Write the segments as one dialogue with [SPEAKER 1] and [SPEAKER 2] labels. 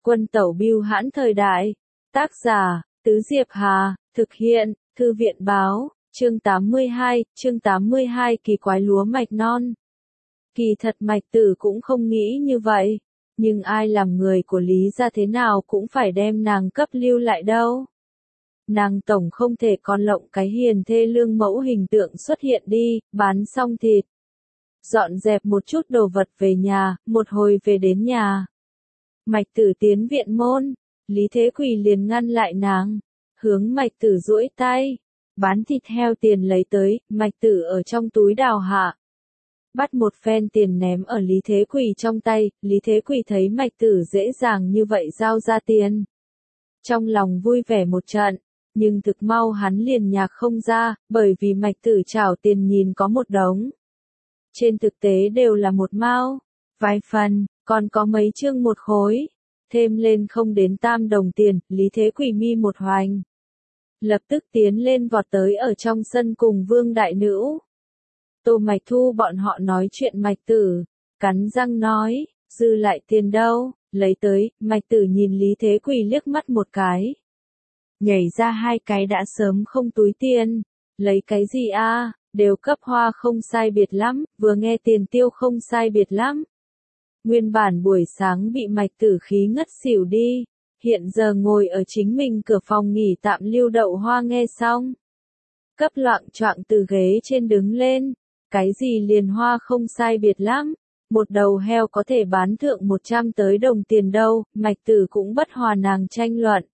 [SPEAKER 1] Quân tẩu bưu hãn thời đại. Tác giả, Tứ Diệp Hà, thực hiện, Thư viện báo, chương 82, kỳ quái lúa mạch non. Kỳ thật Mạch Tử cũng không nghĩ như vậy, nhưng ai làm người của Lý gia thế nào cũng phải đem nàng cấp lưu lại đâu. Nàng tổng không thể còn lộng cái hiền thê lương mẫu hình tượng xuất hiện đi, bán xong thịt. Dọn dẹp một chút đồ vật về nhà, một hồi về đến nhà. Mạch Tử tiến viện môn, Lý Thế Quỳ liền ngăn lại nàng, hướng Mạch Tử duỗi tay, bán thịt heo tiền lấy tới, Mạch Tử ở trong túi đào hạ. Bắt một phen tiền ném ở Lý Thế Quỳ trong tay, Lý Thế Quỳ thấy Mạch Tử dễ dàng như vậy giao ra tiền. Trong lòng vui vẻ một trận, nhưng thực mau hắn liền nhạc không ra, bởi vì Mạch Tử trảo tiền nhìn có một đống. Trên thực tế đều là một mao, vài phần, còn có mấy chương một khối, thêm lên không đến tam đồng tiền, Lý Thế Quỳ mi một hoành. Lập tức tiến lên vọt tới ở trong sân cùng Vương Đại Nữ. Tô Mạch Thu bọn họ nói chuyện Mạch Tử, cắn răng nói, dư lại tiền đâu, lấy tới, Mạch Tử nhìn Lý Thế Quỳ liếc mắt một cái. Nhảy ra hai cái đã sớm không túi tiền, lấy cái gì a, đều cấp hoa không sai biệt lắm, vừa nghe tiền tiêu không sai biệt lắm. Nguyên bản buổi sáng bị Mạch Tử khí ngất xỉu đi, hiện giờ ngồi ở chính mình cửa phòng nghỉ tạm Lưu Đậu Hoa nghe xong. Cấp loạng choạng từ ghế trên đứng lên, cái gì liền hoa không sai biệt lắm, một đầu heo có thể bán thượng 100 tới đồng tiền đâu, Mạch Tử cũng bất hòa nàng tranh luận.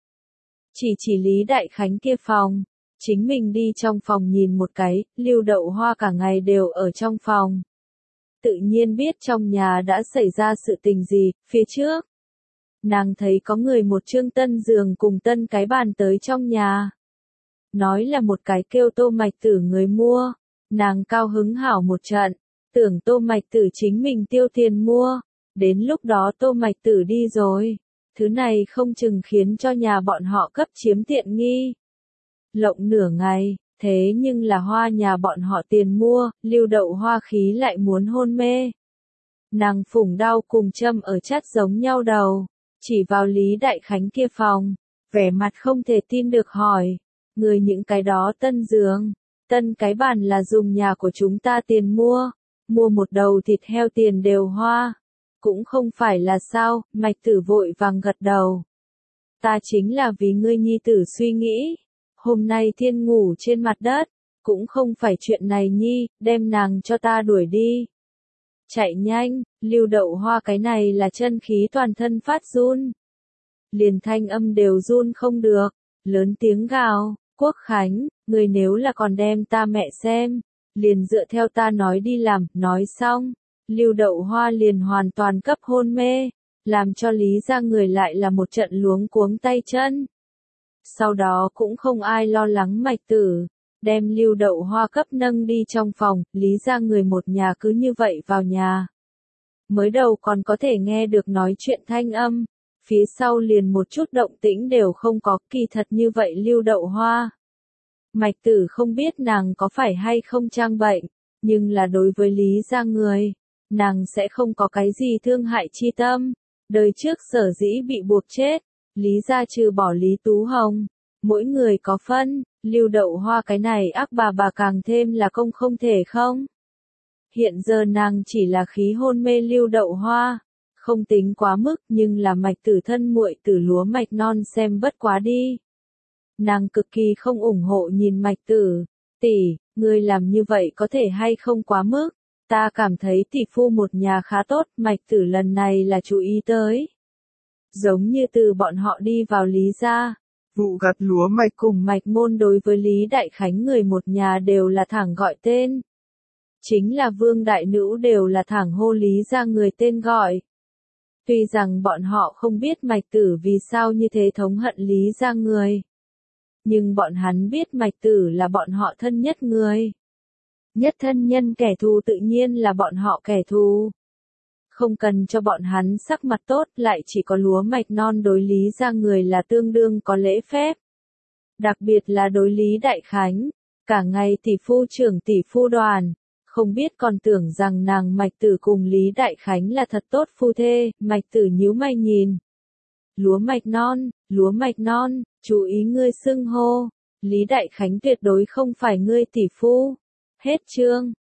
[SPEAKER 1] Chỉ Lý Đại Khánh kia phòng, chính mình đi trong phòng nhìn một cái, Lưu Đậu Hoa cả ngày đều ở trong phòng. Tự nhiên biết trong nhà đã xảy ra sự tình gì, phía trước. Nàng thấy có người một chương tân giường cùng tân cái bàn tới trong nhà. Nói là một cái kêu Tô Mạch Tử người mua, nàng cao hứng hảo một trận, tưởng Tô Mạch Tử chính mình tiêu tiền mua, đến lúc đó Tô Mạch Tử đi rồi, thứ này không chừng khiến cho nhà bọn họ cấp chiếm tiện nghi. Lộng nửa ngày, thế nhưng là hoa nhà bọn họ tiền mua, Lưu Đậu Hoa khí lại muốn hôn mê. Nàng phủng đao cùng châm ở chát giống nhau đầu, chỉ vào Lý Đại Khánh kia phòng, vẻ mặt không thể tin được hỏi, người những cái đó tân giường, tân cái bàn là dùng nhà của chúng ta tiền mua một đầu thịt heo tiền đều hoa, cũng không phải là sao, Mạch Tử vội vàng gật đầu. Ta chính là vì ngươi nhi tử suy nghĩ. Hôm nay thiên ngủ trên mặt đất, cũng không phải chuyện này nhi, đem nàng cho ta đuổi đi. Chạy nhanh, Lưu Đậu Hoa cái này là chân khí toàn thân phát run. Liền thanh âm đều run không được, lớn tiếng gào, Quốc Khánh, người nếu là còn đem ta mẹ xem, liền dựa theo ta nói đi làm, nói xong, Lưu Đậu Hoa liền hoàn toàn cấp hôn mê, làm cho Lý gia người lại là một trận luống cuống tay chân. Sau đó cũng không ai lo lắng Mạch Tử, đem Lưu Đậu Hoa cấp nâng đi trong phòng, Lý gia người một nhà cứ như vậy vào nhà. Mới đầu còn có thể nghe được nói chuyện thanh âm, phía sau liền một chút động tĩnh đều không có, kỳ thật như vậy Lưu Đậu Hoa. Mạch Tử không biết nàng có phải hay không trang bệnh, nhưng là đối với Lý gia người, nàng sẽ không có cái gì thương hại chi tâm. Đời trước sở dĩ bị buộc chết, Lý gia trừ bỏ Lý Tú Hồng, mỗi người có phân, Lưu Đậu Hoa cái này ác bà càng thêm là công không thể không. Hiện giờ nàng chỉ là khí hôn mê Lưu Đậu Hoa, không tính quá mức nhưng là Mạch Tử thân muội Tử lúa mạch non xem bất quá đi. Nàng cực kỳ không ủng hộ nhìn Mạch Tử, tỷ, ngươi làm như vậy có thể hay không quá mức, ta cảm thấy tỷ phu một nhà khá tốt, Mạch Tử lần này là chú ý tới. Giống như từ bọn họ đi vào Lý gia, vụ gặt lúa mạch cùng Mạch Môn đối với Lý Đại Khánh người một nhà đều là thẳng gọi tên. Chính là Vương Đại Nữ đều là thẳng hô Lý gia người tên gọi. Tuy rằng bọn họ không biết Mạch Tử vì sao như thế thống hận Lý gia người. Nhưng bọn hắn biết Mạch Tử là bọn họ thân nhất người. Nhất thân nhân kẻ thù tự nhiên là bọn họ kẻ thù. Không cần cho bọn hắn sắc mặt tốt, lại chỉ có lúa mạch non đối Lý gia người là tương đương có lễ phép. Đặc biệt là đối Lý Đại Khánh, cả ngày tỷ phu trưởng tỷ phu đoàn, không biết còn tưởng rằng nàng Mạch Tử cùng Lý Đại Khánh là thật tốt phu thê, Mạch Tử nhíu mày nhìn. lúa mạch non, chú ý ngươi xưng hô. Lý Đại Khánh tuyệt đối không phải ngươi tỷ phu. Hết chương.